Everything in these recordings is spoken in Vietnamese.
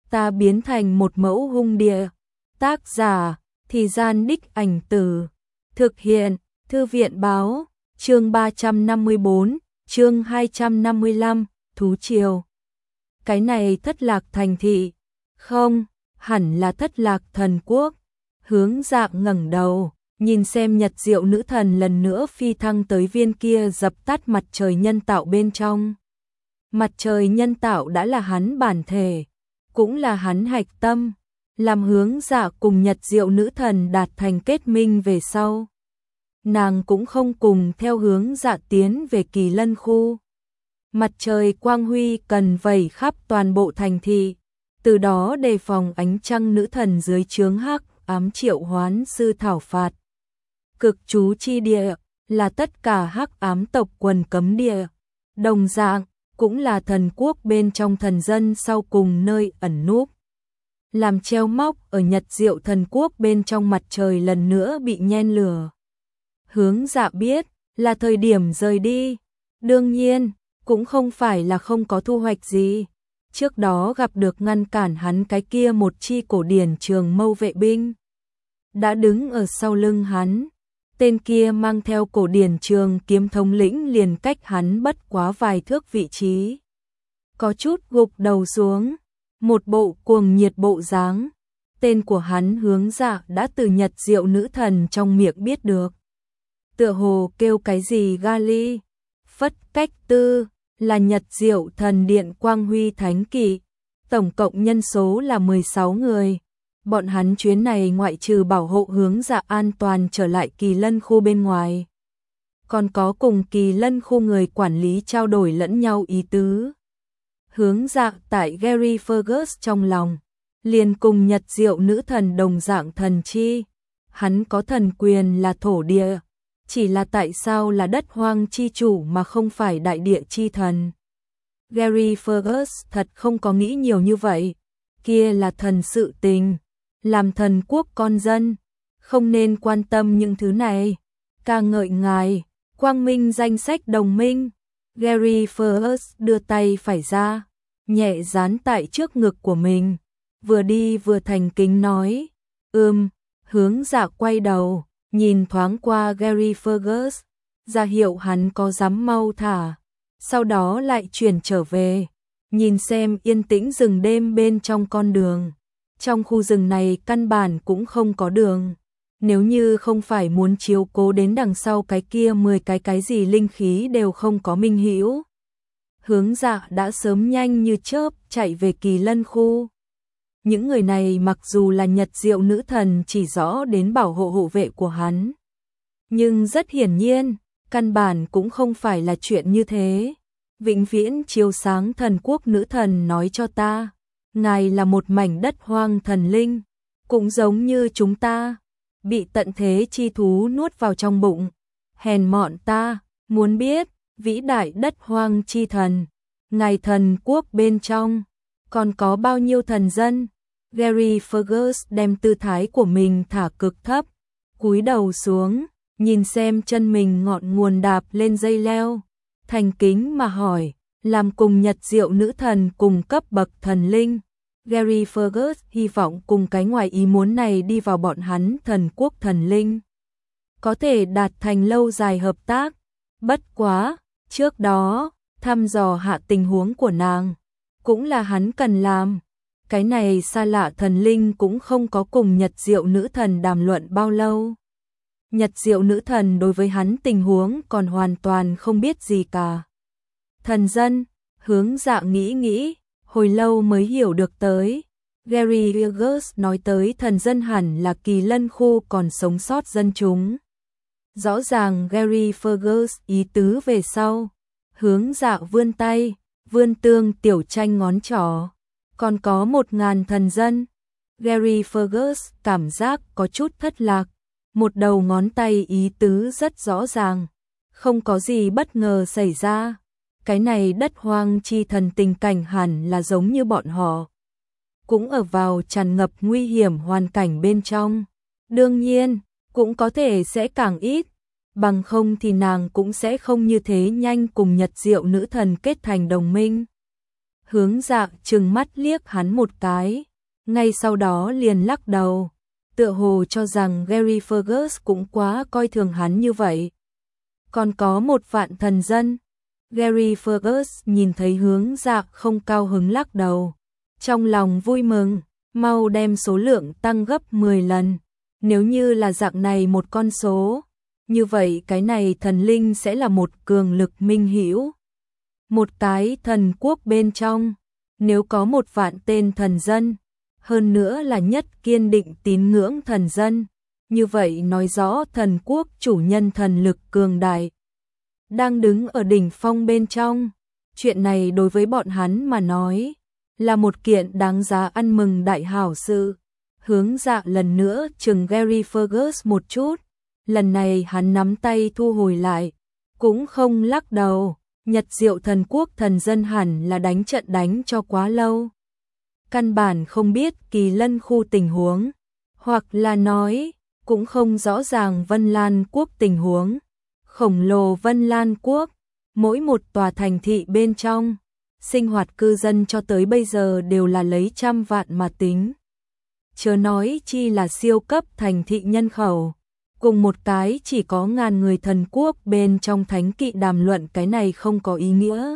ta biến thành một mẫu hung địa. Tác giả, Thì Gian Đích Ảnh Từ. Thực hiện, Thư viện Báo, chương 354, chương 255, Thú Triều. Cái này Thất Lạc thành thị. Không, hẳn là Thất Lạc thần quốc. Hướng Dạ ngẩng đầu, nhìn xem Nhật Diệu nữ thần lần nữa phi thăng tới viên kia dập tắt mặt trời nhân tạo bên trong. Mặt trời nhân tạo đã là hắn bản thể, cũng là hắn hạch tâm, làm Hướng Dạ cùng Nhật Diệu nữ thần đạt thành kết minh về sau. Nàng cũng không cùng theo Hướng Dạ tiến về Kỳ Lân khu. Mặt trời quang huy cần vẩy khắp toàn bộ thành thị, từ đó đề phòng ánh trăng nữ thần dưới trướng hắc ám triệu hoán sư thảo phạt. Cực chú chi địa là tất cả hắc ám tộc quần cấm địa, đồng dạng cũng là thần quốc bên trong thần dân sau cùng nơi ẩn núp. Làm treo móc ở Nhật Diệu thần quốc bên trong mặt trời lần nữa bị nhen lửa. Hướng Dạ biết là thời điểm rời đi, đương nhiên cũng không phải là không có thu hoạch gì. Trước đó gặp được ngăn cản hắn cái kia một chi cổ điển trường mâu vệ binh, đã đứng ở sau lưng hắn. Tên kia mang theo cổ điển trường kiếm thống lĩnh liền cách hắn bất quá vài thước vị trí. Có chút gục đầu xuống, một bộ cuồng nhiệt bộ dáng. Tên của hắn Hướng Dạ đã từ Nhật Diệu nữ thần trong miệng biết được. Tựa hồ kêu cái gì Gali, Phất Cách Tư, là Nhật Diệu thần điện quang huy thánh kỵ. Tổng cộng nhân số là 16 người. Bọn hắn chuyến này ngoại trừ bảo hộ Hướng Dạ an toàn trở lại Kỳ Lân khu bên ngoài, còn có cùng Kỳ Lân khu người quản lý trao đổi lẫn nhau ý tứ. Hướng Dạ tại Gary Fergus trong lòng, liền cùng Nhật Diệu nữ thần đồng dạng thần chi. Hắn có thần quyền là thổ địa, chỉ là tại sao là đất hoang chi chủ mà không phải đại địa chi thần. Gary Fergus thật không có nghĩ nhiều như vậy, kia là thần sự tình. Làm thần quốc con dân, không nên quan tâm những thứ này. Ca ngợi ngài, quang minh danh sách đồng minh. Gary Fergus đưa tay phải ra, nhẹ dán tại trước ngực của mình, vừa đi vừa thành kính nói, Hướng Dạ quay đầu, nhìn thoáng qua Gary Fergus, ra hiệu hắn có dám mau thả, sau đó lại chuyển trở về, nhìn xem yên tĩnh rừng đêm bên trong con đường. Trong khu rừng này căn bản cũng không có đường. Nếu như không phải muốn chiếu cố đến đằng sau cái kia 10 cái gì linh khí đều không có minh hữu, Hướng Dạ đã sớm nhanh như chớp chạy về Kỳ Lân khu. Những người này mặc dù là Nhật Diệu nữ thần chỉ rõ đến bảo hộ hộ vệ của hắn, nhưng rất hiển nhiên, căn bản cũng không phải là chuyện như thế. Vĩnh viễn chiếu sáng thần quốc nữ thần nói cho ta, ngài là một mảnh đất hoang thần linh, cũng giống như chúng ta, bị tận thế chi thú nuốt vào trong bụng. Hèn mọn ta, muốn biết, vĩ đại đất hoang chi thần, ngài thần quốc bên trong, còn có bao nhiêu thần dân? Gary Fergus đem tư thái của mình thả cực thấp, cúi đầu xuống, nhìn xem chân mình ngọn nguồn đạp lên dây leo, thành kính mà hỏi, làm cùng Nhật Diệu nữ thần cùng cấp bậc thần linh. Gary Fergus hy vọng cùng cái ngoài ý muốn này đi vào bọn hắn thần quốc thần linh, có thể đạt thành lâu dài hợp tác. Bất quá, trước đó, thăm dò hạ tình huống của nàng, cũng là hắn cần làm. Cái này xa lạ thần linh cũng không có cùng Nhật Diệu nữ thần đàm luận bao lâu. Nhật Diệu nữ thần đối với hắn tình huống còn hoàn toàn không biết gì cả. Thần dân, Hướng Dạ nghĩ, hồi lâu mới hiểu được tới. Gary Fergus nói tới thần dân hẳn là Kỳ Lân khu còn sống sót dân chúng. Rõ ràng Gary Fergus ý tứ về sau. Hướng Dạ vươn tay, vươn tương tiểu tranh ngón trỏ. Còn có 1000 thần dân. Gary Fergus cảm giác có chút thất lạc. Một đầu ngón tay ý tứ rất rõ ràng. Không có gì bất ngờ xảy ra. Cái này đất hoang chi thần tình cảnh hẳn là giống như bọn họ, cũng ở vào tràn ngập nguy hiểm hoàn cảnh bên trong. Đương nhiên, cũng có thể sẽ càng ít, bằng không thì nàng cũng sẽ không như thế nhanh cùng Nhật Diệu nữ thần kết thành đồng minh. Hướng Dạ trừng mắt liếc hắn một cái, ngay sau đó liền lắc đầu, tựa hồ cho rằng Gary Fergus cũng quá coi thường hắn như vậy. Còn có 1.000 thần dân. Gary Fergus nhìn thấy Hướng Dạ không cao hứng lắc đầu, trong lòng vui mừng, mau đem số lượng tăng gấp 10 lần. Nếu như là dạng này một con số, như vậy cái này thần linh sẽ là một cường lực minh hữu. Một cái thần quốc bên trong, nếu có 1.000 tên thần dân, hơn nữa là nhất kiên định tín ngưỡng thần dân, như vậy nói rõ thần quốc chủ nhân thần lực cường đại, đang đứng ở đỉnh phong bên trong. Chuyện này đối với bọn hắn mà nói, là một kiện đáng giá ăn mừng đại hảo sự. Hướng Dạ lần nữa chừng Gary Fergus một chút, lần này hắn nắm tay thu hồi lại, cũng không lắc đầu. Nhật Diệu thần quốc thần dân hẳn là đánh trận đánh cho quá lâu, căn bản không biết Kỳ Lân khu tình huống, hoặc là nói, cũng không rõ ràng Vân Lan quốc tình huống. Khổng lồ Vân Lan quốc, mỗi một tòa thành thị bên trong, sinh hoạt cư dân cho tới bây giờ đều là lấy trăm vạn mà tính. Chớ nói chi là siêu cấp thành thị nhân khẩu, cùng một cái chỉ có 1000 người thần quốc bên trong thánh kỵ đàm luận cái này không có ý nghĩa.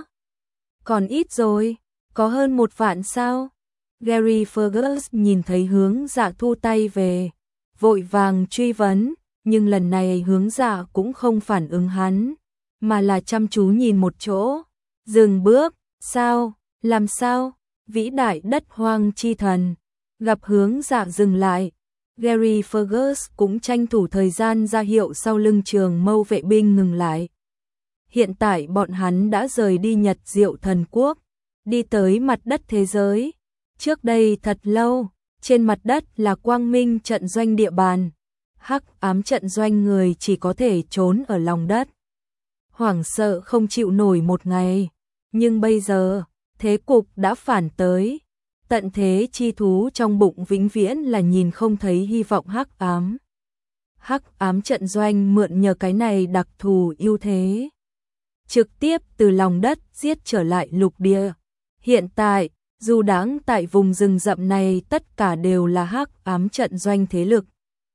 Còn ít rồi, có hơn 1.000 sao? Gary Fergus nhìn thấy Hướng Dạ thu tay về, vội vàng truy vấn, nhưng lần này Hướng Dạ cũng không phản ứng hắn, mà là chăm chú nhìn một chỗ, dừng bước, sao, làm sao, vĩ đại đất hoang chi thần. Gặp Hướng Dạ dừng lại, Gary Fergus cũng tranh thủ thời gian ra hiệu sau lưng trường mâu vệ binh ngừng lại. Hiện tại bọn hắn đã rời đi Nhật Diệu thần quốc, đi tới mặt đất thế giới. Trước đây thật lâu, trên mặt đất là quang minh trận doanh địa bàn, hắc ám trận doanh người chỉ có thể trốn ở lòng đất, hoảng sợ không chịu nổi một ngày. Nhưng bây giờ, thế cục đã phản tới. Tận thế chi thú trong bụng vĩnh viễn là nhìn không thấy hy vọng hắc ám. Hắc ám trận doanh mượn nhờ cái này đặc thù ưu thế, trực tiếp từ lòng đất giết trở lại lục địa. Hiện tại, dù đáng tại vùng rừng rậm này tất cả đều là hắc ám trận doanh thế lực.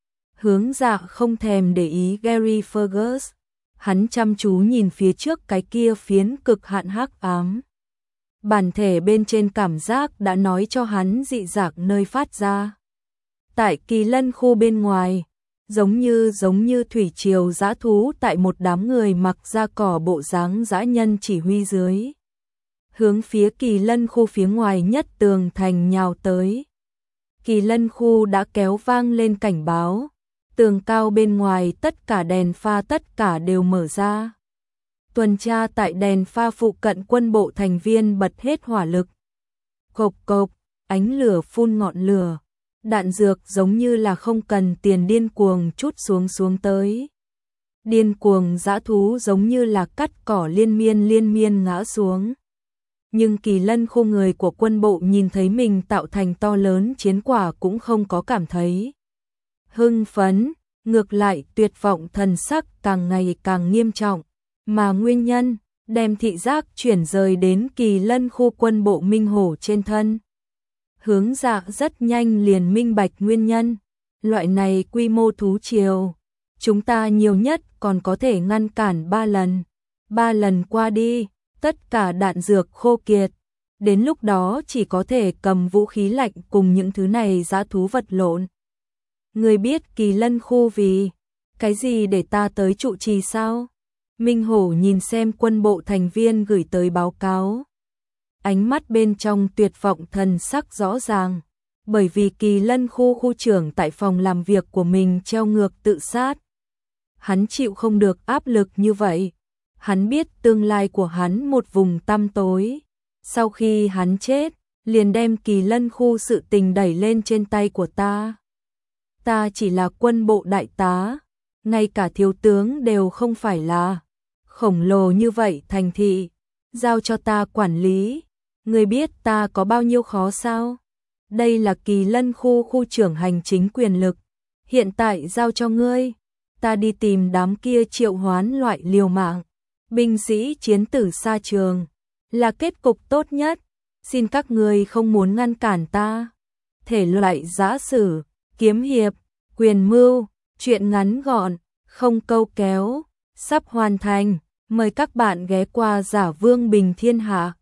Hướng Dạ không thèm để ý Gary Fergus, hắn chăm chú nhìn phía trước cái kia phiến cực hạn hắc ám. Bản thể bên trên cảm giác đã nói cho hắn dị dạng nơi phát ra. Tại Kỳ Lân khu bên ngoài, giống như thủy triều dã thú tại một đám người mặc da cỏ bộ dáng dã nhân chỉ huy dưới, hướng phía Kỳ Lân khu phía ngoài nhất tường thành nhào tới. Kỳ Lân khu đã kéo vang lên cảnh báo, tường cao bên ngoài tất cả đèn pha tất cả đều mở ra. Tuần tra tại đèn pha phụ cận quân bộ thành viên bật hết hỏa lực. Cộp cộp, ánh lửa phun ngọn lửa, đạn dược giống như là không cần tiền điên cuồng trút xuống tới. Điên cuồng dã thú giống như là cắt cỏ liên miên ngã xuống. Nhưng Kỳ Lân khu người của quân bộ nhìn thấy mình tạo thành to lớn chiến quả cũng không có cảm thấy hưng phấn, ngược lại tuyệt vọng thần sắc càng ngày càng nghiêm trọng. Mà nguyên nhân, đem thị giác chuyển rời đến Kỳ Lân khu quân bộ Minh Hổ trên thân. Hướng Dạ rất nhanh liền minh bạch nguyên nhân. Loại này quy mô thú triều, chúng ta nhiều nhất còn có thể ngăn cản 3 lần. 3 lần qua đi, tất cả đạn dược khô kiệt. Đến lúc đó chỉ có thể cầm vũ khí lạnh cùng những thứ này dã thú vật lộn. Người biết Kỳ Lân khu vì cái gì để ta tới trụ trì sao? Minh Hổ nhìn xem quân bộ thành viên gửi tới báo cáo. Ánh mắt bên trong tuyệt vọng thần sắc rõ ràng. Bởi vì Kỳ Lân khu trưởng tại phòng làm việc của mình treo ngược tự sát. Hắn chịu không được áp lực như vậy. Hắn biết tương lai của hắn một vùng tăm tối. Sau khi hắn chết, liền đem Kỳ Lân khu sự tình đẩy lên trên tay của ta. Ta chỉ là quân bộ đại tá, ngay cả thiếu tướng đều không phải là. Khổng lồ như vậy thành thị, giao cho ta quản lý, ngươi biết ta có bao nhiêu khó sao? Đây là Kỳ Lân khu trưởng hành chính quyền lực, hiện tại giao cho ngươi, ta đi tìm đám kia triệu hoán loại liều mạng, binh sĩ chiến tử xa trường, là kết cục tốt nhất. xin các ngươi không muốn ngăn cản ta. Thể loại giã sử, kiếm hiệp, quyền mưu, truyện ngắn gọn, không câu kéo, sắp hoàn thành. Mời các bạn ghé qua Giả Vương Bình Thiên Hạ.